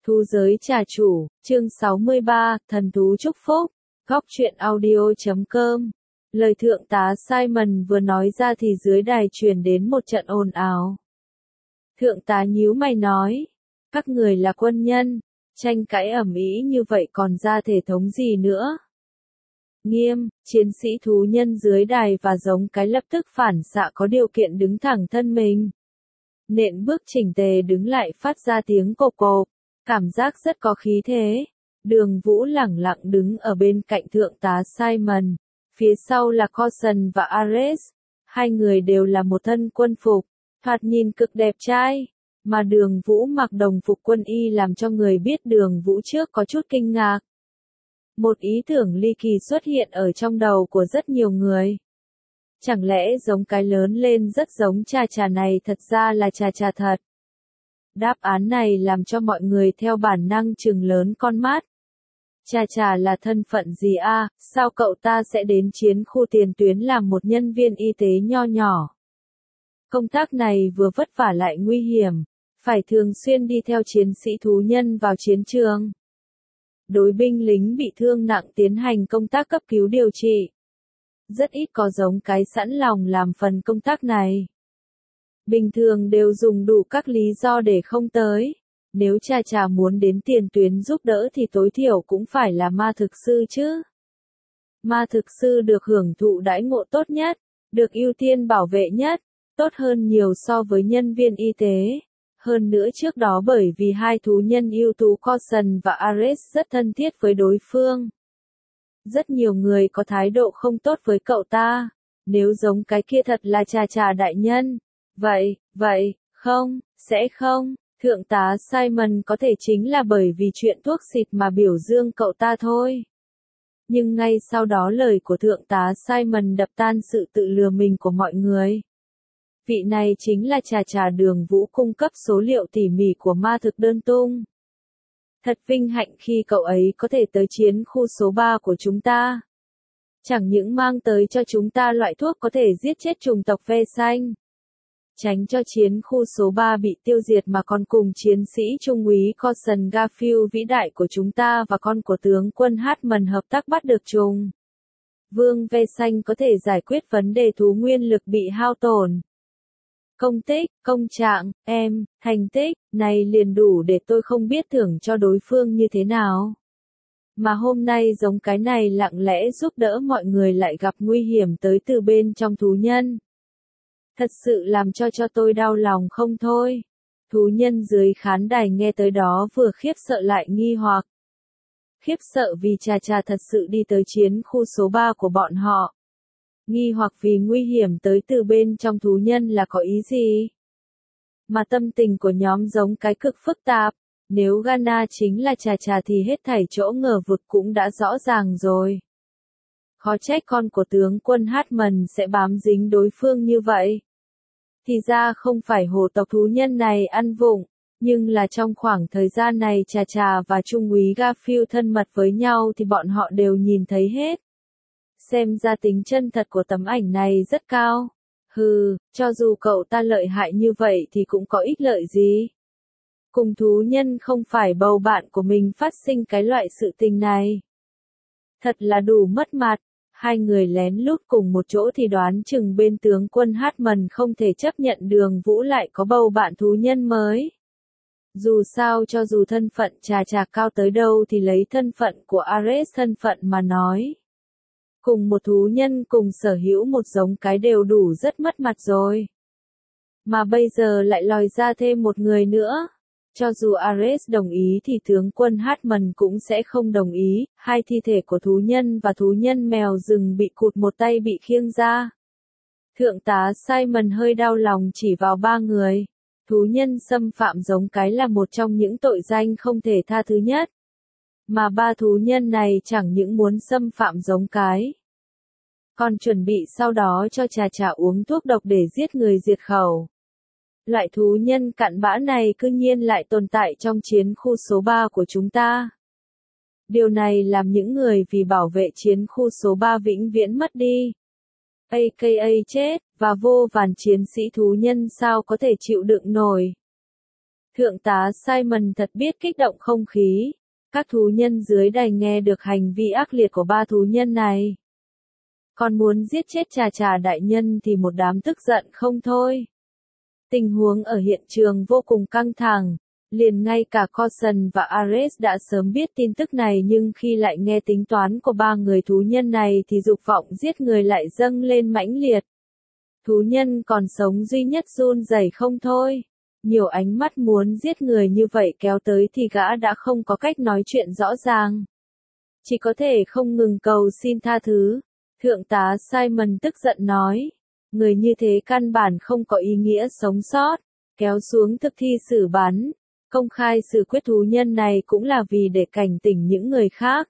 Thú giới trà chủ, chương 63, thần thú chúc phúc, góc truyện audio.com. Lời thượng tá Simon vừa nói ra thì dưới đài truyền đến một trận ồn ào. Thượng tá nhíu mày nói, các người là quân nhân, tranh cãi ầm ĩ như vậy còn ra thể thống gì nữa. Nghiêm, chiến sĩ thú nhân dưới đài và giống cái lập tức phản xạ có điều kiện đứng thẳng thân mình. Nện bước chỉnh tề đứng lại phát ra tiếng cộp cộp, cảm giác rất có khí thế. Đường Vũ lẳng lặng đứng ở bên cạnh thượng tá Simon, phía sau là Coulson và Ares, hai người đều là một thân quân phục, thoạt nhìn cực đẹp trai, mà Đường Vũ mặc đồng phục quân y làm cho người biết Đường Vũ trước có chút kinh ngạc. Một ý tưởng ly kỳ xuất hiện ở trong đầu của rất nhiều người. Chẳng lẽ giống cái lớn lên rất giống Trà Trà này thật ra là Trà Trà thật? Đáp án này làm cho mọi người theo bản năng trừng lớn con mắt. Trà Trà là thân phận gì a? Sao cậu ta sẽ đến chiến khu tiền tuyến làm một nhân viên y tế nho nhỏ? Công tác này vừa vất vả lại nguy hiểm, phải thường xuyên đi theo chiến sĩ thú nhân vào chiến trường. Đối binh lính bị thương nặng tiến hành công tác cấp cứu điều trị. Rất ít có giống cái sẵn lòng làm phần công tác này. Bình thường đều dùng đủ các lý do để không tới. Nếu Trà Trà muốn đến tiền tuyến giúp đỡ thì tối thiểu cũng phải là ma thực sư chứ. Ma thực sư được hưởng thụ đãi ngộ tốt nhất, được ưu tiên bảo vệ nhất, tốt hơn nhiều so với nhân viên y tế. Hơn nữa trước đó bởi vì hai thú nhân ưu tú Coulson và Ares rất thân thiết với đối phương. Rất nhiều người có thái độ không tốt với cậu ta. Nếu giống cái kia thật là Trà Trà đại nhân. Vậy, không, sẽ không. Thượng tá Simon có thể chính là bởi vì chuyện thuốc xịt mà biểu dương cậu ta thôi. Nhưng ngay sau đó lời của thượng tá Simon đập tan sự tự lừa mình của mọi người. Vị này chính là Trà Trà Đường Vũ cung cấp số liệu tỉ mỉ của ma thực đơn tung. Thật vinh hạnh khi cậu ấy có thể tới chiến khu số 3 của chúng ta. Chẳng những mang tới cho chúng ta loại thuốc có thể giết chết chủng tộc ve xanh. Tránh cho chiến khu số 3 bị tiêu diệt mà còn cùng chiến sĩ trung úy Coulson Garfield vĩ đại của chúng ta và con của tướng quân Hartman hợp tác bắt được trùng. Vương ve xanh có thể giải quyết vấn đề thú nguyên lực bị hao tổn. Công tích, công trạng, thành tích, này liền đủ để tôi không biết thưởng cho đối phương như thế nào. Mà hôm nay giống cái này lặng lẽ giúp đỡ mọi người lại gặp nguy hiểm tới từ bên trong thú nhân. Thật sự làm cho tôi đau lòng không thôi. Thú nhân dưới khán đài nghe tới đó vừa khiếp sợ lại nghi hoặc. Khiếp sợ vì Trà Trà thật sự đi tới chiến khu số 3 của bọn họ. Nghi hoặc vì nguy hiểm tới từ bên trong thú nhân là có ý gì? Mà tâm tình của nhóm giống cái cực phức tạp. Nếu Ghana chính là Trà Trà thì hết thảy chỗ ngờ vực cũng đã rõ ràng rồi. Khó trách con của tướng quân Hartman sẽ bám dính đối phương như vậy. Thì ra không phải hồ tộc thú nhân này ăn vụng, nhưng là trong khoảng thời gian này Trà Trà và Trung úy Garfield thân mật với nhau thì bọn họ đều nhìn thấy hết. Xem ra tính chân thật của tấm ảnh này rất cao. Cho dù cậu ta lợi hại như vậy thì cũng có ích lợi gì. Cùng thú nhân không phải bầu bạn của mình phát sinh cái loại sự tình này. Thật là đủ mất mặt. Hai người lén lút cùng một chỗ thì đoán chừng bên tướng quân Hartman không thể chấp nhận Đường Vũ lại có bầu bạn thú nhân mới. Dù sao cho dù thân phận Trà Trà cao tới đâu thì lấy thân phận của Ares thân phận mà nói. Cùng một thú nhân cùng sở hữu một giống cái đều đủ rất mất mặt rồi. Mà bây giờ lại lòi ra thêm một người nữa. Cho dù Ares đồng ý thì tướng quân Hartman cũng sẽ không đồng ý, hai thi thể của thú nhân và thú nhân mèo rừng bị cụt một tay bị khiêng ra. Thượng tá Simon hơi đau lòng chỉ vào ba người. Thú nhân xâm phạm giống cái là một trong những tội danh không thể tha thứ nhất. Mà ba thú nhân này chẳng những muốn xâm phạm giống cái. Còn chuẩn bị sau đó cho Trà Trà uống thuốc độc để giết người diệt khẩu. Loại thú nhân cặn bã này cư nhiên lại tồn tại trong chiến khu số 3 của chúng ta. Điều này làm những người vì bảo vệ chiến khu số 3 vĩnh viễn mất đi. AKA chết, và vô vàn chiến sĩ thú nhân sao có thể chịu đựng nổi. Thượng tá Simon thật biết kích động không khí. Các thú nhân dưới đài nghe được hành vi ác liệt của ba thú nhân này. Còn muốn giết chết Trà đại nhân thì một đám tức giận không thôi. Tình huống ở hiện trường vô cùng căng thẳng. Liền ngay cả Coulson và Ares đã sớm biết tin tức này, nhưng khi lại nghe tính toán của ba người thú nhân này thì dục vọng giết người lại dâng lên mãnh liệt. Thú nhân còn sống duy nhất run rẩy không thôi. Nhiều ánh mắt muốn giết người như vậy kéo tới thì gã đã không có cách nói chuyện rõ ràng. Chỉ có thể không ngừng cầu xin tha thứ. Thượng tá Simon tức giận nói. Người như thế căn bản không có ý nghĩa sống sót. Kéo xuống thực thi xử bắn. Công khai xử quyết thú nhân này cũng là vì để cảnh tỉnh những người khác.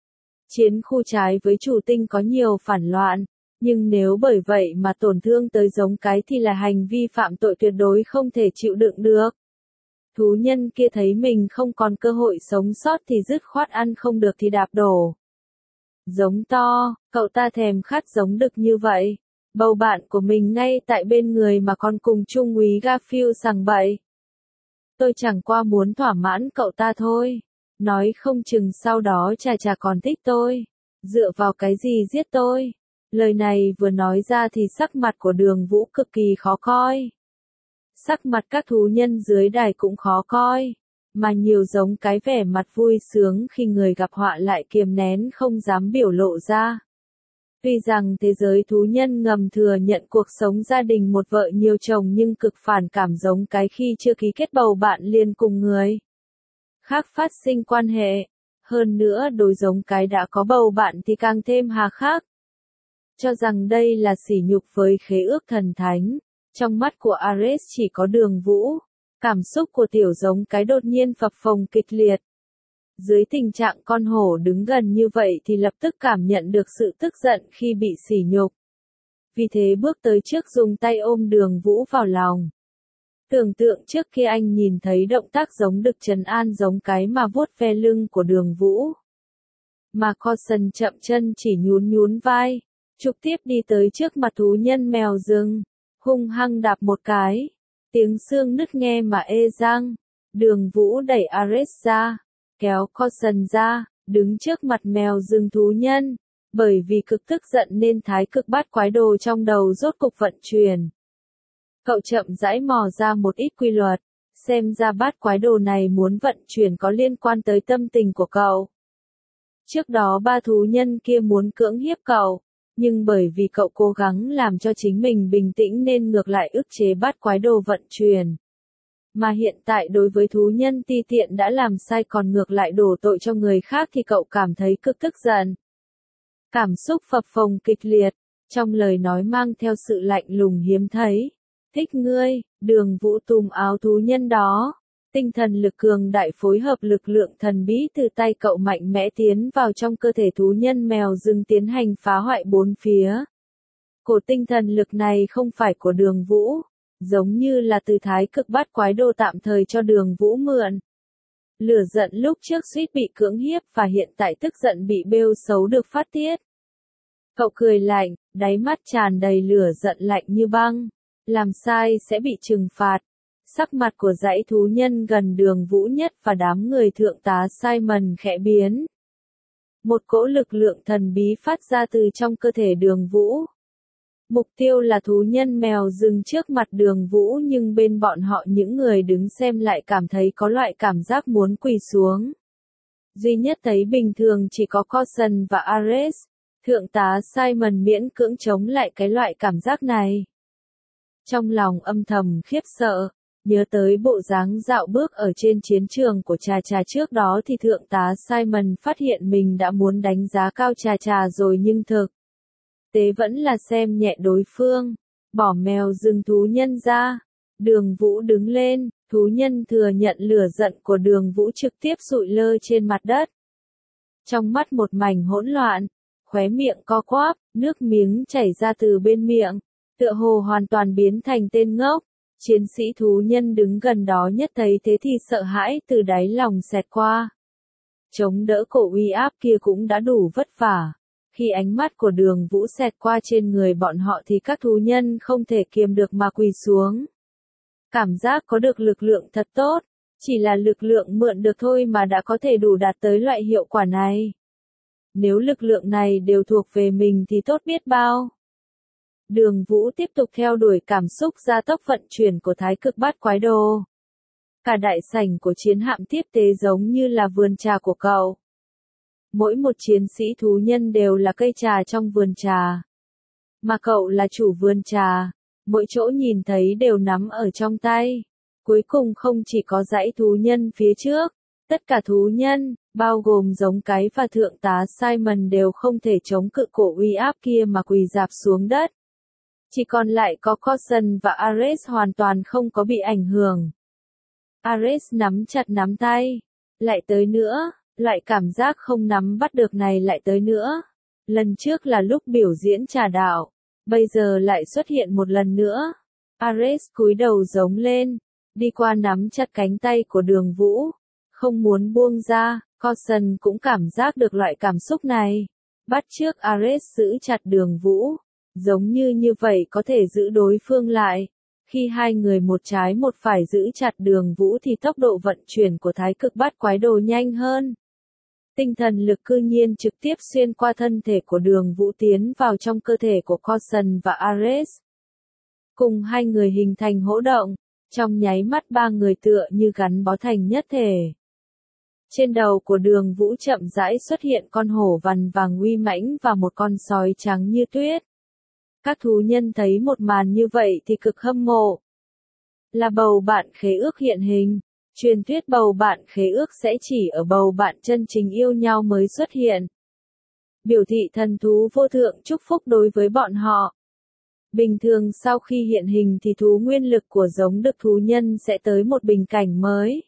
Chiến khu trái với chủ tinh có nhiều phản loạn. Nhưng nếu bởi vậy mà tổn thương tới giống cái thì là hành vi phạm tội tuyệt đối không thể chịu đựng được. Thú nhân kia thấy mình không còn cơ hội sống sót thì dứt khoát ăn không được thì đạp đổ. Giống to, cậu ta thèm khát giống đực như vậy. Bầu bạn của mình ngay tại bên người mà còn cùng Trung úy Garfield sằng bậy. Tôi chẳng qua muốn thỏa mãn cậu ta thôi. Nói không chừng sau đó Trà còn thích tôi. Dựa vào cái gì giết tôi? Lời này vừa nói ra thì sắc mặt của Đường Vũ cực kỳ khó coi. Sắc mặt các thú nhân dưới đài cũng khó coi. Mà nhiều giống cái vẻ mặt vui sướng khi người gặp họa lại kiềm nén không dám biểu lộ ra. Tuy rằng thế giới thú nhân ngầm thừa nhận cuộc sống gia đình một vợ nhiều chồng nhưng cực phản cảm giống cái khi chưa ký kết bầu bạn liền cùng người khác phát sinh quan hệ. Hơn nữa đối giống cái đã có bầu bạn thì càng thêm hà khắc. Cho rằng đây là sỉ nhục với khế ước thần thánh. Trong mắt của Ares chỉ có Đường Vũ. Cảm xúc của tiểu giống cái đột nhiên phập phồng kịch liệt. Dưới tình trạng con hổ đứng gần như vậy thì lập tức cảm nhận được sự tức giận khi bị sỉ nhục. Vì thế bước tới trước dùng tay ôm Đường Vũ vào lòng. Tưởng tượng trước khi anh nhìn thấy động tác giống đực trấn an giống cái mà vuốt ve lưng của Đường Vũ. Mà Coulson chậm chân chỉ nhún vai, trực tiếp đi tới trước mặt thú nhân mèo rừng, hung hăng đạp một cái. Tiếng xương nứt nghe mà ê răng. Đường Vũ đẩy Ares ra, kéo Coulson ra, đứng trước mặt mèo rừng thú nhân. Bởi vì cực tức giận nên thái cực bát quái đồ trong đầu rốt cục vận chuyển. Cậu chậm rãi mò ra một ít quy luật, xem ra bát quái đồ này muốn vận chuyển có liên quan tới tâm tình của cậu. Trước đó ba thú nhân kia muốn cưỡng hiếp cậu, nhưng bởi vì cậu cố gắng làm cho chính mình bình tĩnh nên ngược lại ức chế bát quái đồ vận chuyển. Mà hiện tại đối với thú nhân ti tiện đã làm sai còn ngược lại đổ tội cho người khác thì cậu cảm thấy cực tức giận. Cảm xúc phập phồng kịch liệt, trong lời nói mang theo sự lạnh lùng hiếm thấy. Thích ngươi, Đường Vũ túm áo thú nhân đó. Tinh thần lực cường đại phối hợp lực lượng thần bí từ tay cậu mạnh mẽ tiến vào trong cơ thể thú nhân mèo rừng tiến hành phá hoại bốn phía. Cổ tinh thần lực này không phải của Đường Vũ, giống như là từ thái cực bát quái đồ tạm thời cho Đường Vũ mượn. Lửa giận lúc trước suýt bị cưỡng hiếp và hiện tại tức giận bị bêu xấu được phát tiết. Cậu cười lạnh, đáy mắt tràn đầy lửa giận lạnh như băng. Làm sai sẽ bị trừng phạt. Sắc mặt của dãy thú nhân gần Đường Vũ nhất và đám người thượng tá Simon khẽ biến. Một cỗ lực lượng thần bí phát ra từ trong cơ thể Đường Vũ. Mục tiêu là thú nhân mèo rừng trước mặt Đường Vũ nhưng bên bọn họ những người đứng xem lại cảm thấy có loại cảm giác muốn quỳ xuống. Duy nhất thấy bình thường chỉ có Coulson và Ares. Thượng tá Simon miễn cưỡng chống lại cái loại cảm giác này. Trong lòng âm thầm khiếp sợ, nhớ tới bộ dáng dạo bước ở trên chiến trường của Trà trước đó thì thượng tá Simon phát hiện mình đã muốn đánh giá cao Trà rồi nhưng thực tế vẫn là xem nhẹ đối phương, bỏ mèo rừng thú nhân ra. Đường Vũ đứng lên, thú nhân thừa nhận lửa giận của Đường Vũ trực tiếp sụi lơ trên mặt đất. Trong mắt một mảnh hỗn loạn, khóe miệng co quắp, nước miếng chảy ra từ bên miệng. Tựa hồ hoàn toàn biến thành tên ngốc. Chiến sĩ thú nhân đứng gần đó nhất thấy thế thì sợ hãi từ đáy lòng xẹt qua. Chống đỡ cổ uy áp kia cũng đã đủ vất vả. Khi ánh mắt của Đường Vũ xẹt qua trên người bọn họ thì các thú nhân không thể kiềm được mà quỳ xuống. Cảm giác có được lực lượng thật tốt. Chỉ là lực lượng mượn được thôi mà đã có thể đủ đạt tới loại hiệu quả này. Nếu lực lượng này đều thuộc về mình thì tốt biết bao. Đường Vũ tiếp tục theo đuổi cảm xúc gia tốc vận chuyển của Thái Cực Bát Quái Đồ. Cả đại sảnh của chiến hạm tiếp tế giống như là vườn trà của cậu. Mỗi một chiến sĩ thú nhân đều là cây trà trong vườn trà. Mà cậu là chủ vườn trà, mỗi chỗ nhìn thấy đều nắm ở trong tay. Cuối cùng không chỉ có dãy thú nhân phía trước, tất cả thú nhân, bao gồm giống cái và thượng tá Simon đều không thể chống cự cổ uy áp kia mà quỳ rạp xuống đất. Chỉ còn lại có Coulson và Ares hoàn toàn không có bị ảnh hưởng. Ares nắm chặt nắm tay. Lại tới nữa, loại cảm giác không nắm bắt được này lại tới nữa. Lần trước là lúc biểu diễn trà đạo, bây giờ lại xuất hiện một lần nữa. Ares cúi đầu giống lên, đi qua nắm chặt cánh tay của Đường Vũ, không muốn buông ra. Coulson cũng cảm giác được loại cảm xúc này. Bắt chước Ares giữ chặt Đường Vũ, giống như vậy có thể giữ đối phương lại. Khi hai người một trái một phải giữ chặt Đường Vũ thì tốc độ vận chuyển của Thái Cực Bát Quái Đồ nhanh hơn. Tinh thần lực cư nhiên trực tiếp xuyên qua thân thể của Đường Vũ tiến vào trong cơ thể của Coulson và Ares. Cùng hai người hình thành hỗ động, trong nháy mắt ba người tựa như gắn bó thành nhất thể. Trên đầu của Đường Vũ chậm rãi xuất hiện con hổ vằn vàng uy mãnh và một con sói trắng như tuyết. Các thú nhân thấy một màn như vậy thì cực hâm mộ. Là bầu bạn khế ước hiện hình. Truyền thuyết bầu bạn khế ước sẽ chỉ ở bầu bạn chân chính yêu nhau mới xuất hiện. Biểu thị thần thú vô thượng chúc phúc đối với bọn họ. Bình thường sau khi hiện hình thì thú nguyên lực của giống đực thú nhân sẽ tới một bình cảnh mới.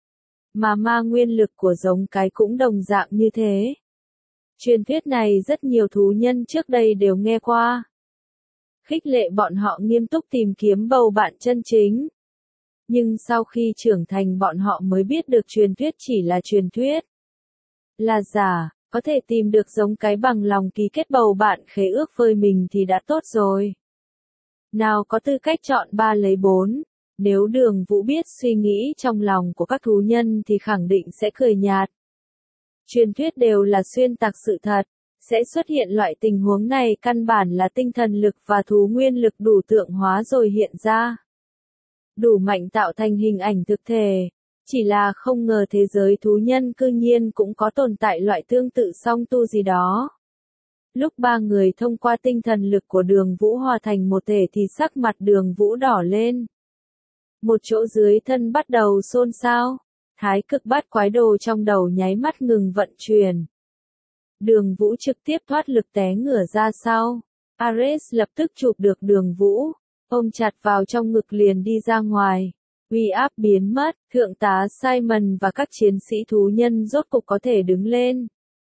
Mà ma nguyên lực của giống cái cũng đồng dạng như thế. Truyền thuyết này rất nhiều thú nhân trước đây đều nghe qua. Khích lệ bọn họ nghiêm túc tìm kiếm bầu bạn chân chính. Nhưng sau khi trưởng thành bọn họ mới biết được truyền thuyết chỉ là truyền thuyết. Là giả, có thể tìm được giống cái bằng lòng ký kết bầu bạn khế ước với mình thì đã tốt rồi. Nào có tư cách chọn 3 lấy 4, nếu Đường Vũ biết suy nghĩ trong lòng của các thú nhân thì khẳng định sẽ cười nhạt. Truyền thuyết đều là xuyên tạc sự thật, sẽ xuất hiện loại tình huống này căn bản là tinh thần lực và thú nguyên lực đủ tượng hóa rồi hiện ra. Đủ mạnh tạo thành hình ảnh thực thể, chỉ là không ngờ thế giới thú nhân cư nhiên cũng có tồn tại loại tương tự song tu gì đó. Lúc ba người thông qua tinh thần lực của Đường Vũ hòa thành một thể thì sắc mặt Đường Vũ đỏ lên. Một chỗ dưới thân bắt đầu xôn xao, Thái Cực Bát Quái Đồ trong đầu nháy mắt ngừng vận chuyển. Đường Vũ trực tiếp thoát lực té ngửa ra sau. Ares lập tức chụp được Đường Vũ, ôm chặt vào trong ngực liền đi ra ngoài. Uy áp biến mất, thượng tá Simon và các chiến sĩ thú nhân rốt cục có thể đứng lên.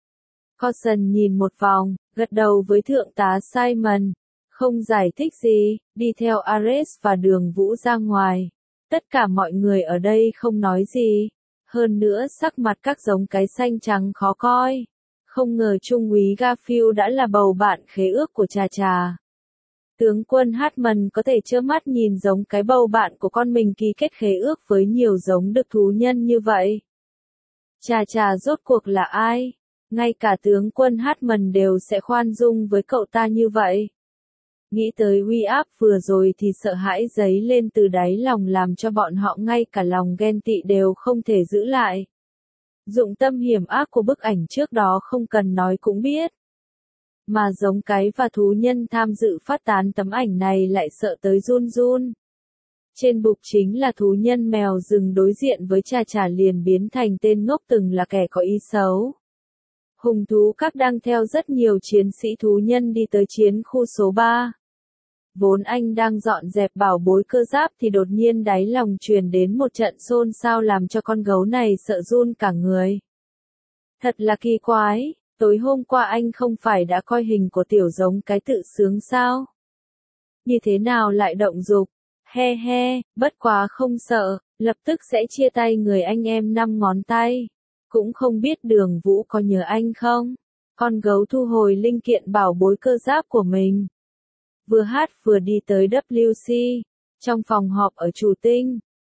Coulson nhìn một vòng, gật đầu với thượng tá Simon, không giải thích gì, đi theo Ares và Đường Vũ ra ngoài. Tất cả mọi người ở đây không nói gì. Hơn nữa sắc mặt các giống cái xanh trắng khó coi. Không ngờ Trung úy Garfield đã là bầu bạn khế ước của Trà Trà. Tướng quân Hartman có thể trơ mắt nhìn giống cái bầu bạn của con mình ký kết khế ước với nhiều giống đực thú nhân như vậy. Trà Trà rốt cuộc là ai? Ngay cả tướng quân Hartman đều sẽ khoan dung với cậu ta như vậy. Nghĩ tới uy áp vừa rồi thì sợ hãi dấy lên từ đáy lòng làm cho bọn họ ngay cả lòng ghen tị đều không thể giữ lại. Dụng tâm hiểm ác của bức ảnh trước đó không cần nói cũng biết. Mà giống cái và thú nhân tham dự phát tán tấm ảnh này lại sợ tới run run. Trên bục chính là thú nhân mèo rừng đối diện với Trà Trà liền biến thành tên ngốc từng là kẻ có ý xấu. Hùng thú các đang theo rất nhiều chiến sĩ thú nhân đi tới chiến khu số 3. Vốn anh đang dọn dẹp bảo bối cơ giáp thì đột nhiên đáy lòng truyền đến một trận xôn xao làm cho con gấu này sợ run cả người. Thật là kỳ quái, tối hôm qua anh không phải đã coi hình của tiểu giống cái tự sướng sao? Như thế nào lại động dục? He he, bất quá không sợ, lập tức sẽ chia tay người anh em 5 ngón tay. Cũng không biết Đường Vũ có nhớ anh không? Con gấu thu hồi linh kiện bảo bối cơ giáp của mình. Vừa hát vừa đi tới WC. Trong phòng họp ở Chủ Tinh,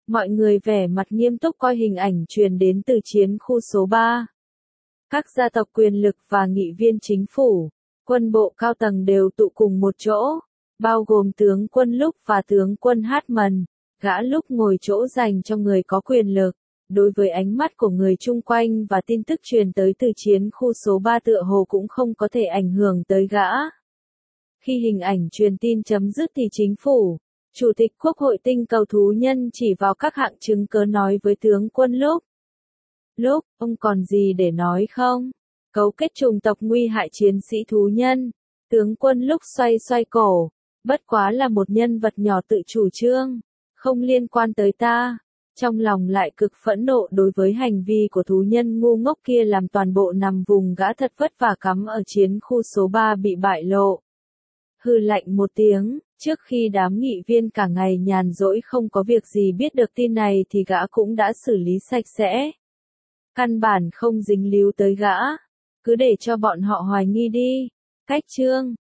Mọi người vẻ mặt nghiêm túc coi hình ảnh truyền đến từ chiến khu số 3. Các gia tộc quyền lực và nghị viên chính phủ, quân bộ cao tầng đều tụ cùng một chỗ, bao gồm tướng quân Lúc và tướng quân Hartman. Gã Lúc ngồi chỗ dành cho người có quyền lực. Đối với ánh mắt của người chung quanh và tin tức truyền tới từ chiến khu số 3 tựa hồ cũng không có thể ảnh hưởng tới gã. Khi hình ảnh truyền tin chấm dứt thì chính phủ, Chủ tịch Quốc hội tinh cầu thú nhân chỉ vào các hạng chứng cớ nói với tướng quân Lúc. Lúc, ông còn gì để nói không? Cấu kết chủng tộc nguy hại chiến sĩ thú nhân. Tướng quân Lúc xoay xoay cổ. Bất quá là một nhân vật nhỏ tự chủ trương. Không liên quan tới ta. Trong lòng lại cực phẫn nộ đối với hành vi của thú nhân ngu ngốc kia làm toàn bộ nằm vùng gã thật vất vả cắm ở chiến khu số 3 bị bại lộ. Hừ lạnh một tiếng, trước khi đám nghị viên cả ngày nhàn rỗi không có việc gì biết được tin này thì gã cũng đã xử lý sạch sẽ. Căn bản không dính líu tới gã. Cứ để cho bọn họ hoài nghi đi. Cách chương